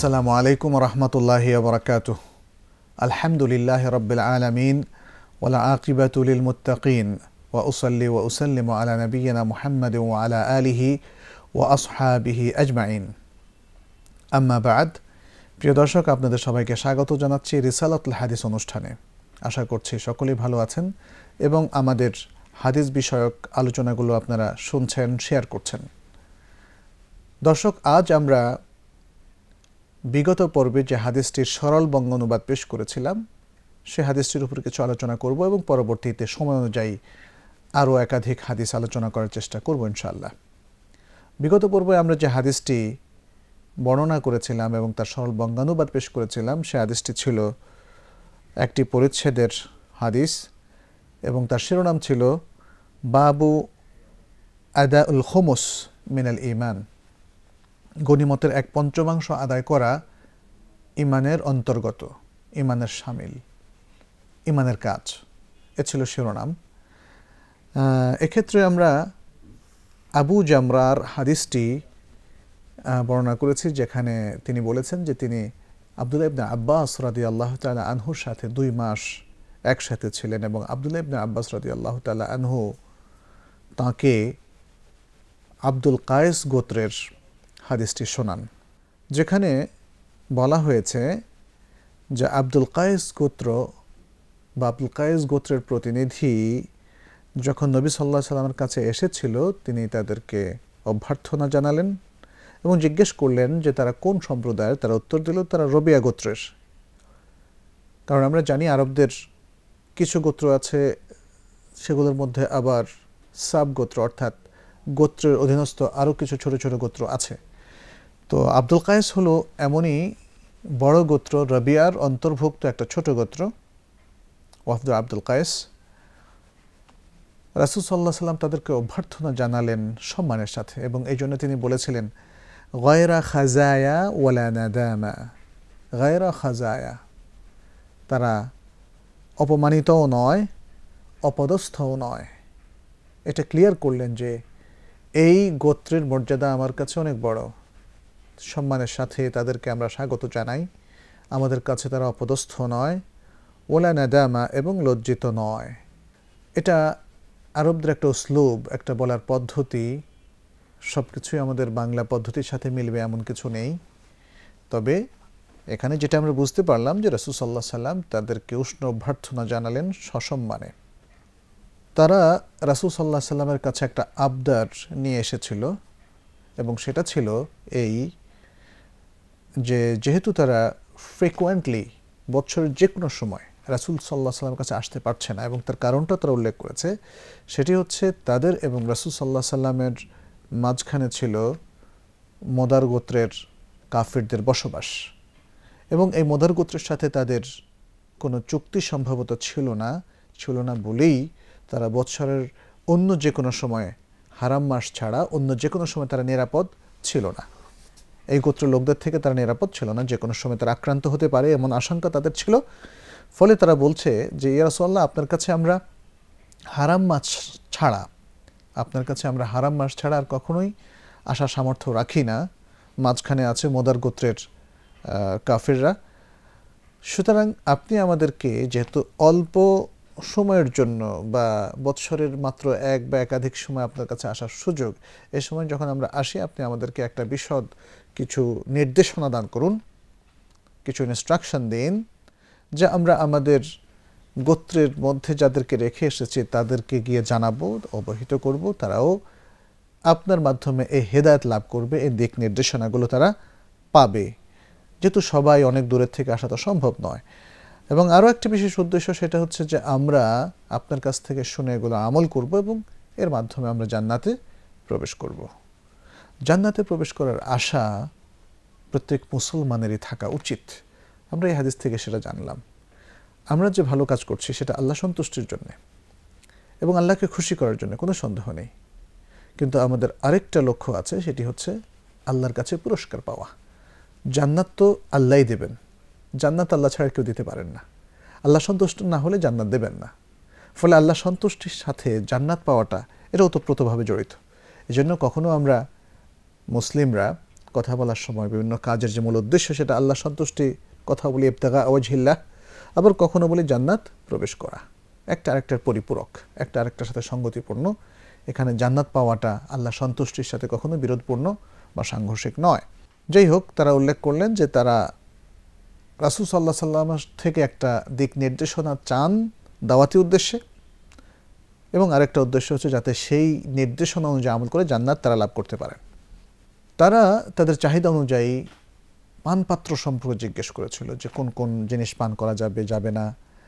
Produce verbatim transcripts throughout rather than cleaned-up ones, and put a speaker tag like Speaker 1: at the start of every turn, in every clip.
Speaker 1: আসসালামু আলাইকুম রহমতুল্লাহি ওয়া বারাকাতুহু। আলহামদুলিল্লাহি রাব্বিল আলামিন ওয়াল আকিবাতু লিল মুত্তাকিন ওয়া উসাল্লি ওয়া উসাল্লিমু আলা নাবিয়িনা মুহাম্মাদিন ওয়া আলা আলিহি ওয়া আসহাবিহি আজমাইন। আম্মা বা'দ। প্রিয় দর্শক, আপনাদের সবাইকে স্বাগত জানাচ্ছি রিসালাতুল হাদিস অনুষ্ঠানে। আশা করছি সকলেই ভালো আছেন এবং আমাদের হাদিস বিষয়ক আলোচনাগুলো আপনারা শুনছেন, শেয়ার করছেন। দর্শক, আজ আমরা বিগত পর্বে যে হাদিসটির সরল বঙ্গ অনুবাদ পেশ করেছিলাম সে হাদিসটির উপর কিছু আলোচনা করব এবং পরবর্তীতে সময় অনুযায়ী আরও একাধিক হাদিস আলোচনা করার চেষ্টা করব ইনশাআল্লাহ। বিগত পর্বে আমরা যে হাদিসটি বর্ণনা করেছিলাম এবং তার সরল বঙ্গানুবাদ পেশ করেছিলাম সে হাদিসটি ছিল একটি পরিচ্ছেদের হাদিস এবং তার শিরোনাম ছিল বাবু আদাউল খুমুস মিনাল ঈমান। গনিমতের এক পঞ্চমাংশ আদায় করা ইমানের অন্তর্গত, ইমানের শামিল, ইমানের কাজ, এ ছিল শিরোনাম। এক্ষেত্রে আমরা আবু জামরার হাদিসটি বর্ণনা করেছি, যেখানে তিনি বলেছেন যে তিনি আব্দুল্লাহ ইবনে আব্বাস রাদিয়াল্লাহু তাআলা আনহুর সাথে দুই মাস একসাথে ছিলেন এবং আব্দুল্লাহ ইবনে আব্বাস রাদিয়াল্লাহু তাআলা আনহু তাঁকে আব্দুল কায়েস গোত্রের হাদিসটি শোনান, যেখানে বলা হয়েছে যে আব্দুল কায়েস গোত্র বা আব্দুল কায়েস গোত্রের প্রতিনিধি যখন নবী সাল্লাল্লাহু আলাইহি সাল্লামের কাছে এসেছিল তিনি তাদেরকে অভ্যর্থনা জানালেন এবং জিজ্ঞেস করলেন যে তারা কোন সম্প্রদায়ের। তারা উত্তর দিল তারা রবিয়া গোত্রের। কারণ আমরা জানি আরবদের কিছু গোত্র আছে, সেগুলোর মধ্যে আবার সাব গোত্র অর্থাৎ গোত্রের অধীনস্থ আরও কিছু ছোট ছোট গোত্র আছে। তো আব্দুল কায়েস হলো এমনই বড় গোত্র, রবিয়ার অন্তর্ভুক্ত একটা ছোট গোত্র, ওয়াফদ আব্দুল কায়েস। রাসূল সাল্লাল্লাহু আলাইহি সাল্লাম তাদেরকে অভ্যর্থনা জানালেন সম্মানের সাথে এবং এই জন্য তিনি বলেছিলেন গায়রা খাজায়া ওয়ালা নাদামা, গায়রা খাজায়া, তারা অপমানিতও নয় অপদস্থও নয়। এটা ক্লিয়ার করলেন যে এই গোত্রের মর্যাদা আমার কাছে অনেক বড়, সম্মানের সাথে তাদেরকে আমরা স্বাগত জানাই। আমাদের কাছে তারা অপদস্থ নয়, ওলা নাদামা, এবং লজ্জিত নয়। এটা আরবদের একটা উসলুব, একটা বলার পদ্ধতি। সব কিছুই আমাদের বাংলা পদ্ধতির সাথে মিলবে এমন কিছু নেই। তবে এখানে যেটা আমরা বুঝতে পারলাম যে রাসূল সাল্লাল্লাহু আলাইহি সাল্লাম তাদেরকে উষ্ণ অভ্যর্থনা জানালেন সসম্মানে। তারা রাসূল সাল্লাল্লাহু আলাইহি সাল্লামের কাছে একটা আবদার নিয়ে এসেছিল এবং সেটা ছিল এই যে যেহেতু তারা ফ্রিকোয়েন্টলি বছরের যে কোনো সময় রাসূল সাল্লাল্লাহু আলাইহি সাল্লামের কাছে আসতে পারছে না এবং তার কারণটা তারা উল্লেখ করেছে, সেটি হচ্ছে তাদের এবং রাসূল সাল্লাল্লাহু আলাইহি সাল্লামের মাঝখানে ছিল মদার গোত্রের কাফিরদের বসবাস এবং এই মদার গোত্রের সাথে তাদের কোনো চুক্তি সম্ভবত ছিল না ছিল না বলেই তারা বৎসরের অন্য যে কোনো সময়ে, হারাম মাস ছাড়া অন্য যে কোনো সময় তারা নিরাপদ ছিল না। এই গোত্রের লোকদের থেকে তারা নিরাপদ ছিল না, যে কোনো সময় তারা আক্রান্ত হতে পারে এমন আশঙ্কা তাদের ছিল। ফলে তারা বলছে যে ইয়া রাসূলুল্লাহ, আপনার কাছে আমরা হারাম মাস ছাড়া আপনার কাছে আমরা হারাম মাস ছাড়া আর কখনোই আসার সামর্থ্য রাখি না। মাঝখানে আছে মদার গোত্রের কাফিররা। সুতরাং আপনি আমাদেরকে, যেহেতু অল্প সময়ের জন্য বা বৎসরের মাত্র এক বা একাধিক সময় আপনার কাছে আসার সুযোগ, এ সময় যখন আমরা আসি আপনি আমাদেরকে একটা বিশদ কিছু নির্দেশনা দান করুন, কিছু ইনস্ট্রাকশন দিন, যা আমরা আমাদের গোত্রের মধ্যে যাদেরকে রেখে এসেছি তাদেরকে গিয়ে জানাবো, অবহিত করব, তারাও আপনার মাধ্যমে এই হেদায়েত লাভ করবে, এই দিক নির্দেশনাগুলো তারা পাবে, যেহেতু সবাই অনেক দূরের থেকে আসা তো সম্ভব নয়। এবং আরও একটা বিশেষ উদ্দেশ্য, সেটা হচ্ছে যে আমরা আপনার কাছ থেকে শুনে এগুলো আমল করব এবং এর মাধ্যমে আমরা জান্নাতে প্রবেশ করব। জান্নাতে প্রবেশ করার আশা প্রত্যেক মুসলমানেরই থাকা উচিত। আমরা এই হাদিস থেকে সেটা জানলাম। আমরা যে ভালো কাজ করছি সেটা আল্লাহ সন্তুষ্টির জন্য এবং আল্লাহকে খুশি করার জন্য, কোনো সন্দেহ নেই। কিন্তু আমাদের আরেকটা লক্ষ্য আছে, সেটি হচ্ছে আল্লাহর কাছে পুরস্কার পাওয়া। জান্নাত তো আল্লাহই দেবেন, জান্নাত আল্লাহ ছাড়া কেউ দিতে পারেন না। আল্লাহ সন্তুষ্ট না হলে জান্নাত দেবেন না। ফলে আল্লাহ সন্তুষ্টির সাথে জান্নাত পাওয়াটা এটা ওতপ্রোতভাবে জড়িত। এই জন্য কখনো আমরা মুসলিমরা কথা বলার সময় বিভিন্ন কাজের যে মূল উদ্দেশ্য সেটা আল্লাহ সন্তুষ্টি, কথা বলি ইবতিগা ওয়াজহিল্লাহ, আবার কখনো বলি জান্নাত প্রবেশ করা। একটা আরেকটার পরিপূরক, একটা আরেকটার সাথে সঙ্গতিপূর্ণ। এখানে জান্নাত পাওয়াটা আল্লাহ সন্তুষ্টির সাথে কখনো বিরোধপূর্ণ বা সাংঘর্ষিক নয়। যাই হোক, তারা উল্লেখ করলেন যে তারা রাসূল সাল্লাল্লাহু আলাইহি ওয়াসাল্লাম থেকে একটা দিক নির্দেশনা চান দাওয়াতি উদ্দেশ্যে, এবং আরেকটা উদ্দেশ্য হচ্ছে যাতে সেই নির্দেশনা অনুযায়ী আমল করে জান্নাত তারা লাভ করতে পারেন। তারা তাদের চাহিদা অনুযায়ী পানপাত্র সম্পর্কে জিজ্ঞেস করেছিল যে কোন কোন জিনিস পান করা যাবে যাবে না,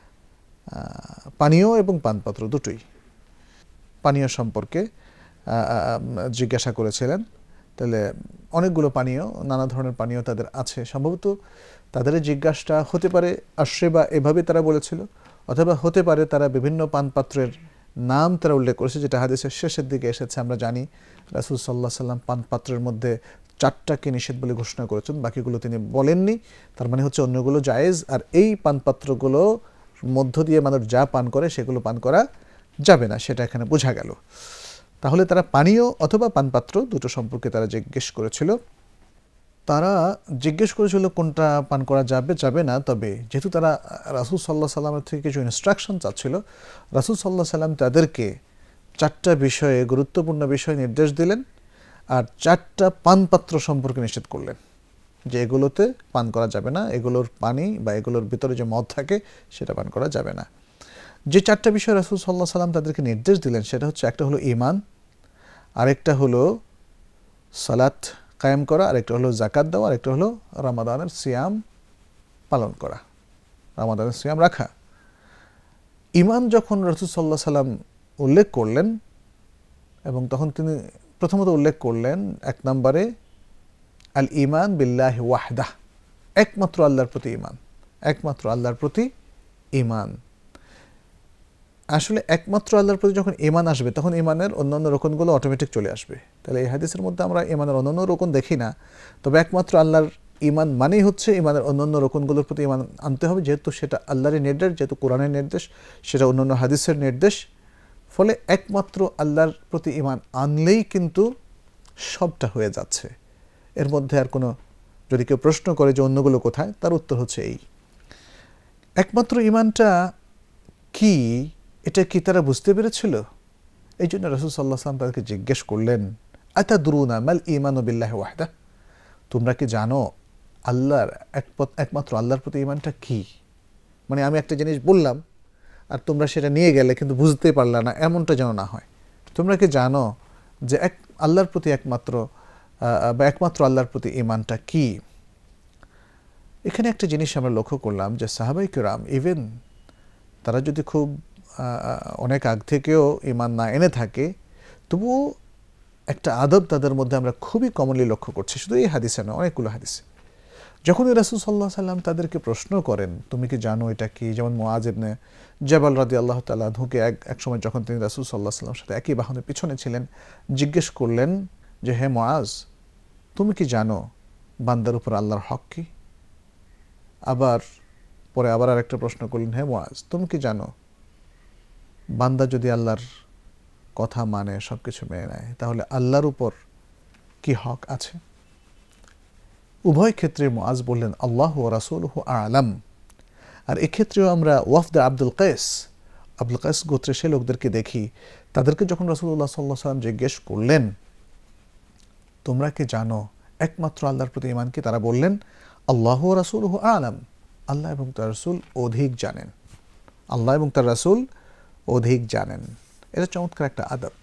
Speaker 1: পানীয় এবং পানপাত্র দুটোই। পানীয় সম্পর্কে জিজ্ঞাসা করেছিলেন। তাহলে অনেকগুলো পানীয়, নানা ধরনের পানীয় তাদের আছে। সম্ভবত তাদের জিজ্ঞাসাটা হতে পারে আশ্রে বা এভাবে তারা বলেছিল, অথবা হতে পারে তারা বিভিন্ন পানপাত্রের নাম তারা উল্লেখ করেছে, যেটা হাদিসের শেষের দিকে এসেছে। আমরা জানি রাসূল সাল্লাল্লাহু আলাইহি সাল্লাম পানপাত্রের মধ্যে চারটাকে নিষেধ বলে ঘোষণা করেছেন, বাকিগুলো তিনি বলেননি। তার মানে হচ্ছে অন্যগুলো জায়েজ, আর এই পানপাত্রগুলো মধ্য দিয়ে মানুষ যা পান করে সেগুলো পান করা যাবে না, সেটা এখানে বোঝা গেল। তাহলে তারা পানীয় অথবা পানপাত্র দুটো সম্পর্কে তারা জিজ্ঞেস করেছিল। তারা জিজ্ঞেস করেছিল কোনটা পান করা যাবে যাবে না, তবে যেহেতু তারা রাসূল সাল্লাল্লাহু আলাইহি সাল্লামের থেকে কিছু ইনস্ট্রাকশন চাচ্ছিল, রাসূল সাল্লাল্লাহু আলাইহি সাল্লাম তাদেরকে চারটা বিষয়ে, গুরুত্বপূর্ণ বিষয় নির্দেশ দিলেন, আর চারটা পানপাত্র সম্পর্কে নিষেধ করলেন যে এগুলোতে পান করা যাবে না, এগুলোর পানি বা এগুলোর ভিতরে যে মদ থাকে সেটা পান করা যাবে না। যে চারটা বিষয় রাসূল সাল্লাল্লাহু আলাইহি সাল্লাম তাদেরকে নির্দেশ দিলেন সেটা হচ্ছে, একটা হলো ঈমান, আরেকটা হলো সালাত কায়েম করা, আরেকটা হলো যাকাত দেওয়া, আরেকটা হলো রমাদানের সিয়াম পালন করা, রমাদানের সিয়াম রাখা। ঈমান যখন রাসূল সাল্লাল্লাহু আলাইহি সাল্লাম উল্লেখ করলেন, এবং তখন তিনি প্রথমত উল্লেখ করলেন এক নম্বরে আল ঈমান বিল্লাহি ওয়াহদাহ, একমাত্র আল্লাহর প্রতি ঈমান, একমাত্র আল্লাহর প্রতি ঈমান। আসলে একমাত্র আল্লাহর প্রতি যখন ঈমান আসবে তখন ঈমানের অন্যান্য রকমগুলো অটোমেটিক চলে আসবে। তাহলে এই হাদিসের মধ্যে আমরা ঈমানের অন্যান্য রকম দেখি না, তবে একমাত্র আল্লাহর ঈমান মানেই হচ্ছে ঈমানের অন্যান্য রকমগুলোর প্রতি ঈমান আনতে হবে, যেহেতু সেটা আল্লাহরই নির্দেশ, যেহেতু কোরআনের নির্দেশ, সেটা অন্যান্য হাদিসের নির্দেশ। ফলে একমাত্র আল্লাহর প্রতি ঈমান আনলেই কিন্তু সবটা হয়ে যাচ্ছে। এর মধ্যে আর কোনো, যদি কেউ প্রশ্ন করে যে অন্যগুলো কোথায়, তার উত্তর হচ্ছে এই একমাত্র ঈমানটা কি, এটা কি তারা বুঝতে পেরেছিল? এই জন্য রাসূল সাল্লাল্লাহু আলাইহি ওয়াসাল্লাম তাদেরকে জিজ্ঞেস করলেন, আতাদরুনা মাল ঈমানু বিল্লাহি ওয়াহদাহ, তোমরা কি জানো আল্লাহর একমাত্র আল্লাহর প্রতি ঈমানটা কি? মানে আমি একটা জিনিস বললাম আর তোমরা সেটা নিয়ে গেলে কিন্তু বুঝতেই পারলা না, এমনটা যেন না হয়। তোমরা কি জানো যে এক আল্লাহর প্রতি একমাত্র বা একমাত্র আল্লাহর প্রতি ঈমানটা কি? এখানে একটা জিনিস আমরা লক্ষ্য করলাম যে সাহাবায়ে কিরাম ইভেন তারা যদি খুব অনেক আগ থেকেও ঈমান না এনে থাকে, তবুও একটা আদব তাদের মধ্যে আমরা খুবই কমনলি লক্ষ্য করছি, শুধু এই হাদিসে নয়, অনেকগুলো হাদিসে। যখনই রাসূল সাল্লাল্লাহু আলাইহি সাল্লাম তাদেরকে প্রশ্ন করেন তুমি কি জানো এটা কি, যেমন মুআয ইবনে জাবাল রাদিয়াল্লাহু তাআলা আনহুকে এক এক সময় যখন তিনি রাসূল সাল্লাল্লাহু আলাইহি সাল্লামের সাথে একই বাহনের পিছনে ছিলেন, জিজ্ঞেস করলেন যে হে মুআয, তুমি কি জানো বান্দার উপর আল্লাহর হক কি? আবার পরে আবার আরেকটা প্রশ্ন করলেন, হে মুআয, তুমি কি জানো বান্দা যদি আল্লাহর কথা মানে, সব কিছু মেনে নেয়, তাহলে আল্লাহর উপর কি হক আছে? উভয় ক্ষেত্রে মুআয বললেন আল্লাহু ওয়া রাসূলুহু আ'লাম। আর এক্ষেত্রেও আমরা ওয়াফদ আব্দুল কায়েস, আব্দুল কায়েস গোত্রের সে লোকদেরকে দেখি, তাদেরকে যখন রাসূলুল্লাহ সাল্লাল্লাহু আলাইহি ওয়াসাল্লাম জিজ্ঞেস করলেন তোমরা কি জানো একমাত্র আল্লাহর প্রতি ঈমান কি, তারা বললেন আল্লাহু ওয়া রাসূলুহু আ'লাম, আল্লাহ এবং তার রাসূল অধিক জানেন, আল্লাহ এবং তার রাসূল অধিক জানেন। এটা চমৎকার একটা আদব।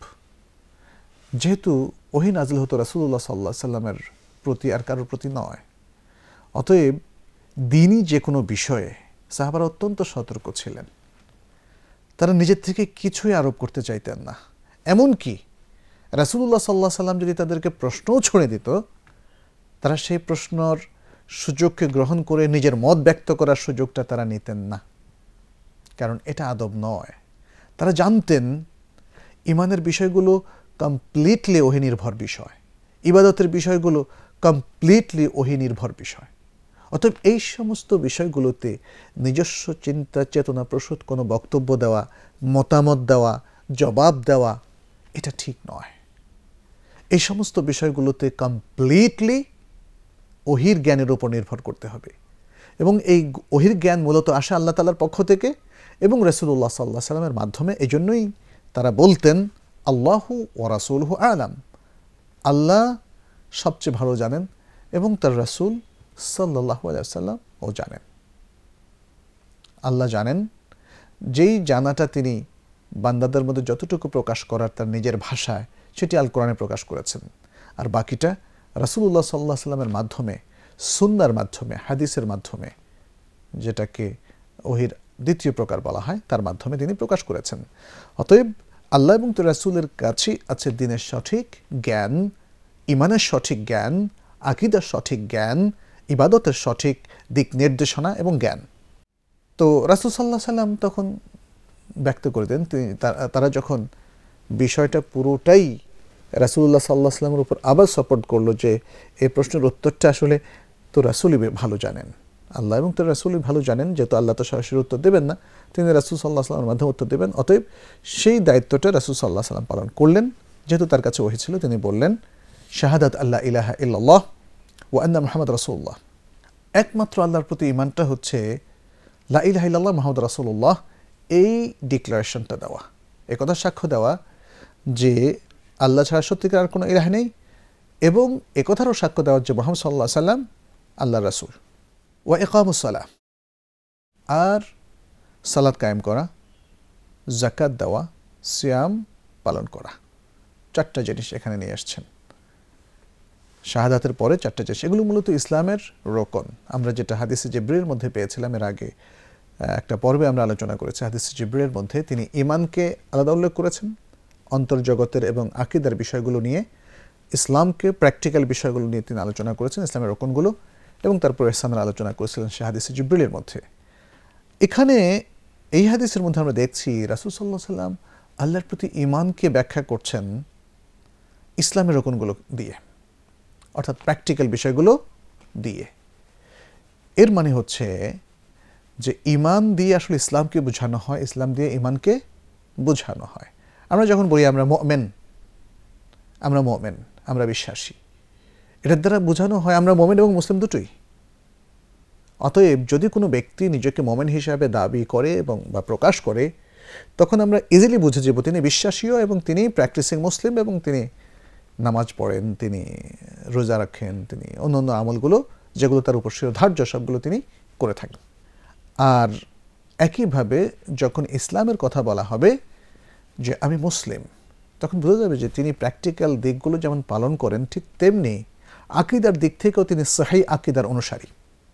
Speaker 1: যেহেতু ওহী নাযিল হতো রাসূলুল্লাহ সাল্লাল্লাহু আলাইহি সাল্লামের প্রতি, আর কারোর প্রতি নয়, অতএব দ্বীনি যে কোনো বিষয়ে সাহাবারা অত্যন্ত সতর্ক ছিলেন। তারা নিজের থেকে কিছুই আরোপ করতে চাইতেন না। এমনকি রাসূলুল্লাহ সাল্লাল্লাহু আলাইহি সাল্লাম যদি তাদেরকে প্রশ্নও ছুঁড়ে দিত, তারা সেই প্রশ্নর সুযোগকে গ্রহণ করে নিজের মত ব্যক্ত করার সুযোগটা তারা নিতেন না, কারণ এটা আদব নয়। তারা জানতেন ঈমানের বিষয়গুলো কমপ্লিটলি ওহী নির্ভর বিষয়, ইবাদতের বিষয়গুলো কমপ্লিটলি ওহী নির্ভর বিষয়। অতএব এই সমস্ত বিষয়গুলোতে নিজস্ব চিন্তা চেতনা প্রসূত কোনো বক্তব্য দেওয়া, মতামত দেওয়া, জবাব দেওয়া, এটা ঠিক নয়। এই সমস্ত বিষয়গুলোতে কমপ্লিটলি ওহির জ্ঞানের উপর নির্ভর করতে হবে। এবং এই ওহির জ্ঞান মূলত আসে আল্লাহ তাআলার পক্ষ থেকে এবং রাসূলুল্লাহ সাল্লাল্লাহু আলাইহি ওয়াসাল্লামের মাধ্যমে। এজন্যই তারা বলতেন আল্লাহু ওয়া রাসূলুহু আ'লাম, আল্লাহ সবচেয়ে ভালো জানেন এবং তার রাসূল সাল্লাল্লাহু আলাইহি ওয়াসাল্লাম ও জানেন। আল্লাহ জানেন, যেই জানাটা তিনি বান্দাদের মধ্যে যতটুকু প্রকাশ করার তার নিজের ভাষায় সেটি আল কোরআনে প্রকাশ করেছেন, আর বাকিটা রাসূলুল্লাহ সাল্লাল্লাহু আলাইহি ওয়াসাল্লামের মাধ্যমে, সুন্নাহর মাধ্যমে, হাদিসের মাধ্যমে, যেটাকে ওহির দ্বিতীয় প্রকার বলা হয়, তার মাধ্যমে তিনি প্রকাশ করেছেন। অতএব আল্লাহ এবং তার রাসূলের কাছেই আছে দিনের সঠিক জ্ঞান, ইমানের সঠিক জ্ঞান, আকীদার সঠিক জ্ঞান, ইবাদতের সঠিক দিক নির্দেশনা এবং জ্ঞান। তো রাসূল সাল্লাল্লাহু আলাইহি ওয়াসাল্লাম তখন ব্যক্ত করে দেন, তিনি তারা যখন বিষয়টা পুরোটাই রাসূলুল্লাহ সাল্লাল্লাহু আলাইহি ওয়াসাল্লামের উপর আবার সাপোর্ট করলো যে এই প্রশ্নের উত্তরটা আসলে তো রাসূলই ভালো জানেন, আল্লাহ এবং তার রাসূলই ভালো জানেন, যেহেতু আল্লাহ তো সরাসরি উত্তর দেবেন না, তিনি রাসূল সাল্লাল্লাহু আলাইহি ওয়াসাল্লামের মাধ্যমে উত্তর দেবেন। অতএব সেই দায়িত্বটা রাসূল সাল্লাল্লাহু আলাইহি ওয়াসাল্লাম পালন করলেন। যেহেতু তার কাছে ওহী ছিল, তিনি বললেন শাহাদাত আল্লা ইলাহা ইল্লাল্লাহ ওয়া আন্না মুহাম্মাদ রাসূলুল্লাহ, একমাত্র আল্লাহর প্রতি ঈমানটা হচ্ছে লা ইলাহা ইল্লাল্লাহ মুহাম্মাদ রাসূলুল্লাহ, এই ডিক্লারেশনটা দেওয়া, এই কথা সাক্ষ্য দেওয়া যে আল্লাহ ছাড়া সত্যিকার আর কোনো ইলাহ নেই, এবং একথারও সাক্ষ্য দেওয়া যে মুহাম্মদ সাল্লাল্লাহু আলাইহি ওয়াসাল্লাম আল্লাহর রাসূল। ওয়া ইকামুস সালাহ, আর সালাত কায়েম করা, যাকাত দেওয়া, সিয়াম পালন করা, চারটা জিনিস এখানে নিয়ে আসছেন। শাহাদাতের পরে চারটা জিনিস, এগুলো মূলত ইসলামের রোকন। আমরা যেটা হাদিসে জিবরীলের মধ্যে পেয়েছিলাম এর আগে একটা পর্বে আমরা আলোচনা করেছি, হাদিসে জিবরীলের মধ্যে তিনি ঈমানকে আলাদা উল্লেখ করেছেন, অন্তর্জগতের এবং আকীদার বিষয়গুলো নিয়ে, ইসলামকে প্র্যাকটিক্যাল বিষয়গুলো নিয়ে তিনি আলোচনা করেছেন, ইসলামের রোকনগুলো, এবং তারপর ইহসানের আলোচনা করেছিলেন সে হাদিসে জিবরীলের মধ্যে। এখানে এই হাদিসের মধ্যে আমরা দেখছি রাসূল সাল্লাল্লাহু আলাইহি ওয়াসাল্লাম আল্লাহর প্রতি ঈমানকে ব্যাখ্যা করছেন ইসলামের রোকনগুলো দিয়ে, অর্থাৎ প্র্যাকটিক্যাল বিষয়গুলো দিয়ে। এর মানে হচ্ছে যে ঈমান দিয়ে আসলে ইসলামকে বোঝানো হয়, ইসলাম দিয়ে ঈমানকে বোঝানো হয়। আমরা যখন বলি আমরা মুমিন, আমরা মুমিন, আমরা বিশ্বাসী, এটার দ্বারা বোঝানো হয় আমরা মুমিন এবং মুসলিম দুটোই। অতএব যদি কোনো ব্যক্তি নিজেকে মুমিন হিসাবে দাবি করে এবং বা প্রকাশ করে, তখন আমরা ইজিলি বুঝে যাব তিনি বিশ্বাসীও এবং তিনি প্র্যাকটিসিং মুসলিম, এবং তিনি নামাজ পড়েন, তিনি রোজা রাখেন, তিনি অন্যান্য আমলগুলো যেগুলো তার উপর শিরোধার্য সবগুলো তিনি করে থাকেন। আর একইভাবে যখন ইসলামের কথা বলা হবে যে আমি মুসলিম, তখন বোঝা যাবে যে তিনি প্র্যাকটিক্যাল দিকগুলো যেমন পালন করেন, ঠিক তেমনি আকীদার দিক থেকেও তিনি সহিহ আকীদার অনুসারী।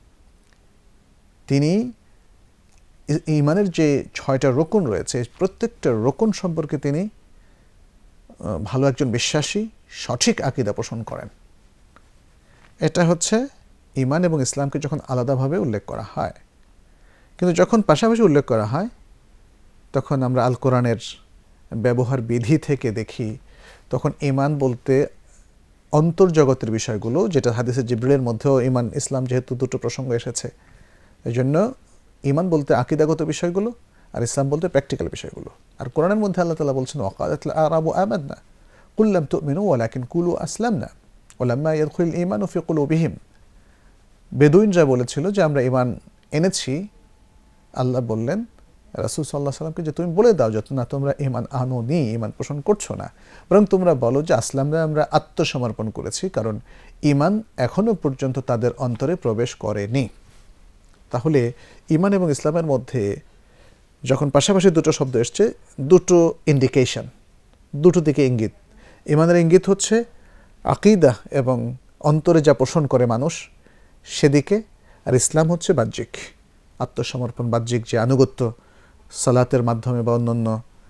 Speaker 1: তিনি ঈমানের যে ছয়টা রোকন রয়েছে, প্রত্যেকটা রোকন সম্পর্কে তিনি ভালো একজন বিশ্বাসী, সঠিক আকীদা পোষণ করেন। এটা হচ্ছে ঈমান এবং ইসলামকে যখন আলাদাভাবে উল্লেখ করা হয়। কিন্তু যখন পাশাপাশি উল্লেখ করা হয়, তখন আমরা আল কোরআনের ব্যবহার বিধি থেকে দেখি, তখন ঈমান বলতে অন্তর্জগতের বিষয়গুলো, যেটা হাদিসে জিবরীলের মধ্যেও ঈমান ইসলাম যেহেতু দুটো প্রসঙ্গ এসেছে, এই জন্য ঈমান বলতে আকীদাগত বিষয়গুলো, আর ইসলাম বলতে প্র্যাকটিক্যাল বিষয়গুলো। আর কোরআনের মধ্যে আল্লাহ তাআলা বলছেন ওয়াকালাতিল আরাবু আমান্না কুল লাম তুমিনু ওয়ালাকিন কুলু আসলামনা ওয়ালাম্মা ইয়াদখুলুল ঈমানু ফি কুলুবিহিম। বেদুইনরা বলেছিল যে আমরা ঈমান এনেছি। আল্লাহ বললেন রাসূল সাল্লাল্লাহু আলাইহি ওয়াসাল্লামকে যে তুমি বলে দাও যে না, তোমরা ঈমান আনোনি, ঈমান পোষণ করছো না, বরং তোমরা বলো যে আসলামনা, আমরা আত্মসমর্পণ করেছি, কারণ ঈমান এখনো পর্যন্ত তাদের অন্তরে প্রবেশ করেনি। তাহলে ঈমান এবং ইসলামের মধ্যে যখন পাশাপাশি দুটো শব্দ এসছে, দুটো ইন্ডিকেশন, দুটো দিকে ইঙ্গিত। ঈমানের ইঙ্গিত হচ্ছে আকীদা এবং অন্তরে যা পোষণ করে মানুষ সেদিকে, আর ইসলাম হচ্ছে বাহ্যিক আত্মসমর্পণ, বাহ্যিক যে আনুগত্য সালাতের মাধ্যমে বা অন্যান্য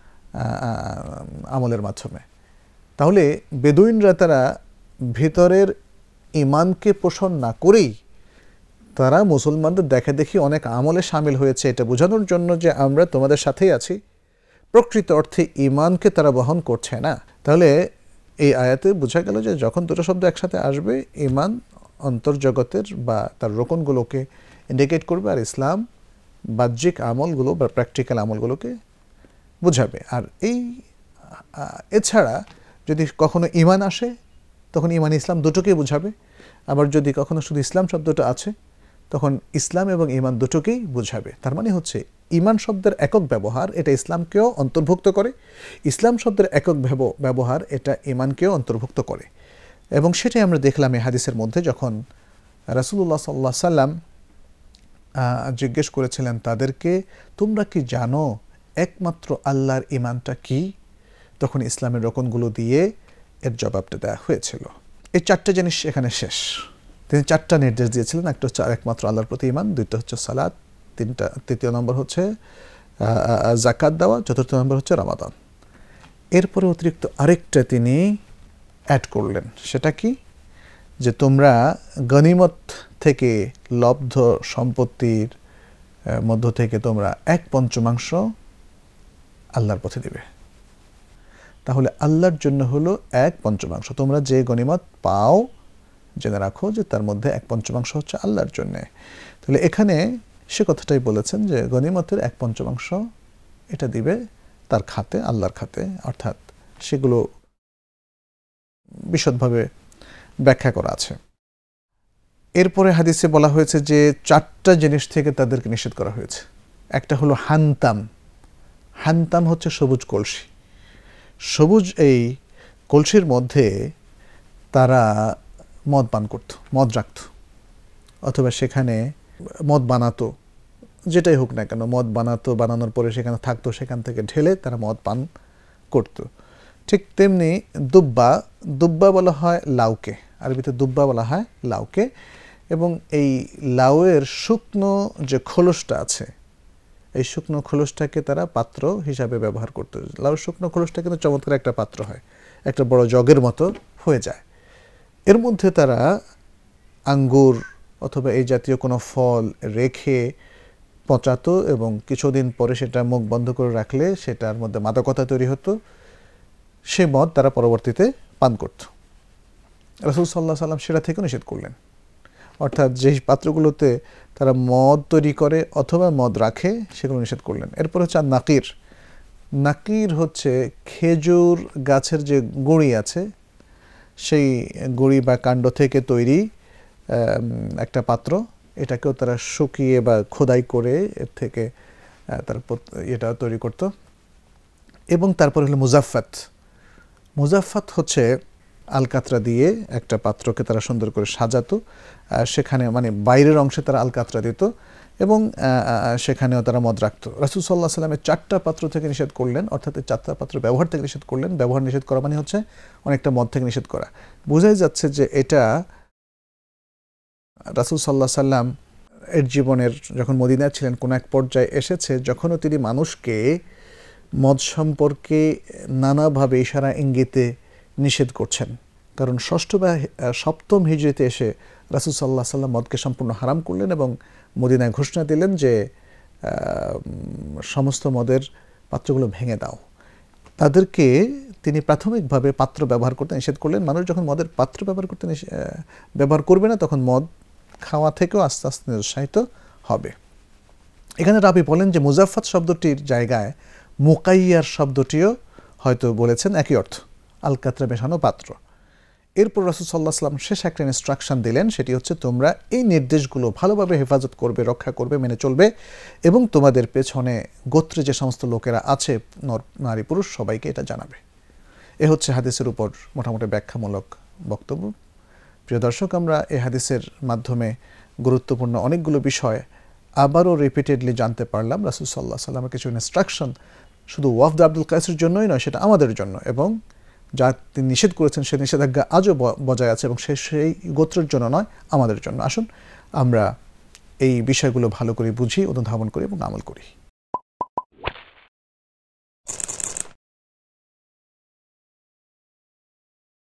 Speaker 1: আমলের মাধ্যমে। তাহলে বেদুইনরা তারা ভিতরের ঈমানকে পোষণ না করেই তারা মুসলমানদের দেখা দেখি অনেক আমলে সামিল হয়েছে, এটা বোঝানোর জন্য যে আমরা তোমাদের সাথেই আছি, প্রকৃত অর্থে ঈমানকে তারা বহন করছে না। তাহলে এই আয়াতে বোঝা গেল যে যখন দুটো শব্দ একসাথে আসবে, ঈমান অন্তর্জগতের বা তার রোকনগুলোকে ইন্ডিকেট করবে, আর ইসলাম বাহ্যিক আমলগুলো বা প্র্যাকটিক্যাল আমলগুলোকে বোঝাবে। আর এই এছাড়া যদি কখনো ঈমান আসে, তখন ঈমান ইসলাম দুটোকেই বোঝাবে। আবার যদি কখনো শুধু ইসলাম শব্দটা আছে তখন ইসলাম এবং ঈমান দুটোকেই বোঝাবে। তার মানে হচ্ছে ঈমান শব্দের একক ব্যবহার এটা ইসলামকেও অন্তর্ভুক্ত করে, ইসলাম শব্দের একক ব্যবহার এটা ঈমানকেও অন্তর্ভুক্ত করে। এবং সেটাই আমরা দেখলাম এই হাদিসের মধ্যে, যখন রাসূলুল্লাহ সাল্লাল্লাহু আলাইহি সাল্লাম জিজ্ঞেস করেছিলেন তাদেরকে, তোমরা কি জানো একমাত্র আল্লাহর ঈমানটা কি? তখন ইসলামের রকনগুলো দিয়ে এর জবাবটা দেওয়া হয়েছিল। এই চারটে জিনিস এখানে শেষ। তিনি চারটা নির্দেশ দিয়েছিলেন, একটা হচ্ছে একমাত্র আল্লাহর প্রতি ঈমান, দুইটা হচ্ছে সালাত, তিনটা তৃতীয় নম্বর হচ্ছে যাকাত দেওয়া, চতুর্থ নম্বর হচ্ছে রমাদান। এরপরে অতিরিক্ত আরেকটা তিনি অ্যাড করলেন, সেটা কি? যে তোমরা গনিমত থেকে লব্ধ সম্পত্তির মধ্য থেকে তোমরা এক পঞ্চমাংশ আল্লাহর পথে দিবে। তাহলে আল্লাহর জন্য হলো এক পঞ্চমাংশ। তোমরা যে গনিমত পাও জেনে রাখো যে তার মধ্যে এক পঞ্চমাংশ হচ্ছে আল্লাহর জন্যে। তাহলে এখানে সে কথাটাই বলেছেন যে গনিমতের এক পঞ্চমাংশ এটা দিবে তার খাতে, আল্লাহর খাতে, অর্থাৎ সেগুলো বিশদভাবে ব্যাখ্যা করা আছে। এরপরে হাদিসে বলা হয়েছে যে চারটা জিনিস থেকে তাদেরকে নিষেধ করা হয়েছে। একটা হলো হান্তাম। হান্তাম হচ্ছে সবুজ কলসি। সবুজ এই কলসির মধ্যে তারা মদ পান করত, মদ রাখত, অথবা সেখানে মদ বানাতো, যেটাই হোক না কেন মদ বানাতো, বানানোর পরে সেখানে থাকতো, সেখান থেকে ঢেলে তারা মদ পান করত। ঠিক তেমনি দুব্বা, দুব্বা বলা হয় লাউকে, আরবিতে দুব্বা বলা হয় লাউকে। এবং এই লাউয়ের শুকনো যে খোলসটা আছে, এই শুকনো খোলসটাকে তারা পাত্র হিসাবে ব্যবহার করত। লাউয়ের শুকনো খোলসটা কিন্তু চমৎকার একটা পাত্র হয়, একটা বড় জগের মতো হয়ে যায়। এর মধ্যে তারা আঙ্গুর অথবা এই জাতীয় কোনো ফল রেখে পচাতো এবং কিছুদিন পরে সেটা মুখ বন্ধ করে রাখলে সেটার মধ্যে মাদকতা তৈরি হতো, সে মদ তারা পরবর্তীতে পান করত। রাসূল সাল্লাল্লাহু আলাইহি সাল্লাম সেটা থেকে নিষেধ করলেন। অর্থাৎ যেই পাত্রগুলোতে তারা মদ তৈরি করে অথবা মদ রাখে সেগুলো নিষেধ করলেন। এরপর হচ্ছে নাকির। নাকির হচ্ছে খেজুর গাছের যে গুঁড়ি আছে, সেই গুঁড়ি বা কাণ্ড থেকে তৈরি একটা পাত্র, এটাকেও তারা শুকিয়ে বা খোদাই করে এর থেকে তার এটা তৈরি করত। এবং তারপর হলো মুজাফফাত। মুজাফফাত হচ্ছে আলকাতরা দিয়ে একটা পাত্রকে তারা সুন্দর করে সাজাতো, সেখানে মানে বাইরের অংশে তারা আলকাতরা দিত এবং সেখানেও তারা মদ রাখত। রাসূল সাল্লাল্লাহু আলাইহি ওয়াসাল্লামের চারটা পাত্র থেকে নিষেধ করলেন, অর্থাৎ এই চারটা পাত্র ব্যবহার থেকে নিষেধ করলেন। ব্যবহার নিষেধ করা মানে হচ্ছে অনেকটা মদ থেকে নিষেধ করা। বোঝাই যাচ্ছে যে এটা রাসূল সাল্লাল্লাহু আলাইহি ওয়াসাল্লাম এর জীবনের যখন মদিনায় ছিলেন কোন এক পর্যায়ে এসেছে যখনও তিনি মানুষকে মদ সম্পর্কে নানাভাবে ইশারা ইঙ্গিতে নিষেধ করছেন। কারণ ষষ্ঠ বা সপ্তম হিজরিতে এসে রাসূল সাল্লাল্লাহু আলাইহি ওয়াসাল্লাম মদকে সম্পূর্ণ হারাম করলেন এবং মদিনায় ঘোষণা দিলেন যে সমস্ত মদের পাত্রগুলো ভেঙে দাও। তাদেরকে তিনি প্রাথমিকভাবে পাত্র ব্যবহার করতে নিষেধ করলেন। মানুষ যখন মদের পাত্র ব্যবহার করতে ব্যবহার করবে না, তখন মদ খাওয়া থেকেও আস্তে আস্তে নিরুৎসাহিত হবে। এখানে রাবি বলেন যে মুজাফফাত শব্দটির জায়গায় মুকাইয়ার শব্দটিও হয়তো বলেছেন একই অর্থ, আলকাতরা মেশানো পাত্র। এরপর রাসূল সাল্লাল্লাহু আলাইহি ওয়াসাল্লাম শেষ একটা ইনস্ট্রাকশন দিলেন, সেটি হচ্ছে তোমরা এই নির্দেশগুলো ভালোভাবে হেফাজত করবে, রক্ষা করবে, মেনে চলবে এবং তোমাদের পেছনে গোত্রে যে সমস্ত লোকেরা আছে, নারী পুরুষ, সবাইকে এটা জানাবে। এ হচ্ছে হাদিসের উপর মোটামুটি ব্যাখ্যামূলক বক্তব্য। প্রিয় দর্শক, আমরা এই হাদিসের মাধ্যমে গুরুত্বপূর্ণ অনেকগুলো বিষয় আবারও রিপিটেডলি জানতে পারলাম। রাসূল সাল্লাল্লাহু আলাইহি ওয়াসাল্লামের কিছু ইনস্ট্রাকশন শুধু ওয়াফদ আব্দুল কায়েসের জন্যই নয়, সেটা আমাদের জন্য, এবং যা তিনি নিষেধ করেছেন সে নিষেধাজ্ঞা আজও বজায় আছে এবং সে সেই গোত্রের জন্য নয়, আমাদের জন্য। আসুন আমরা এই বিষয়গুলো ভালো করে বুঝি, অনুধাবন করি এবং আমল করি।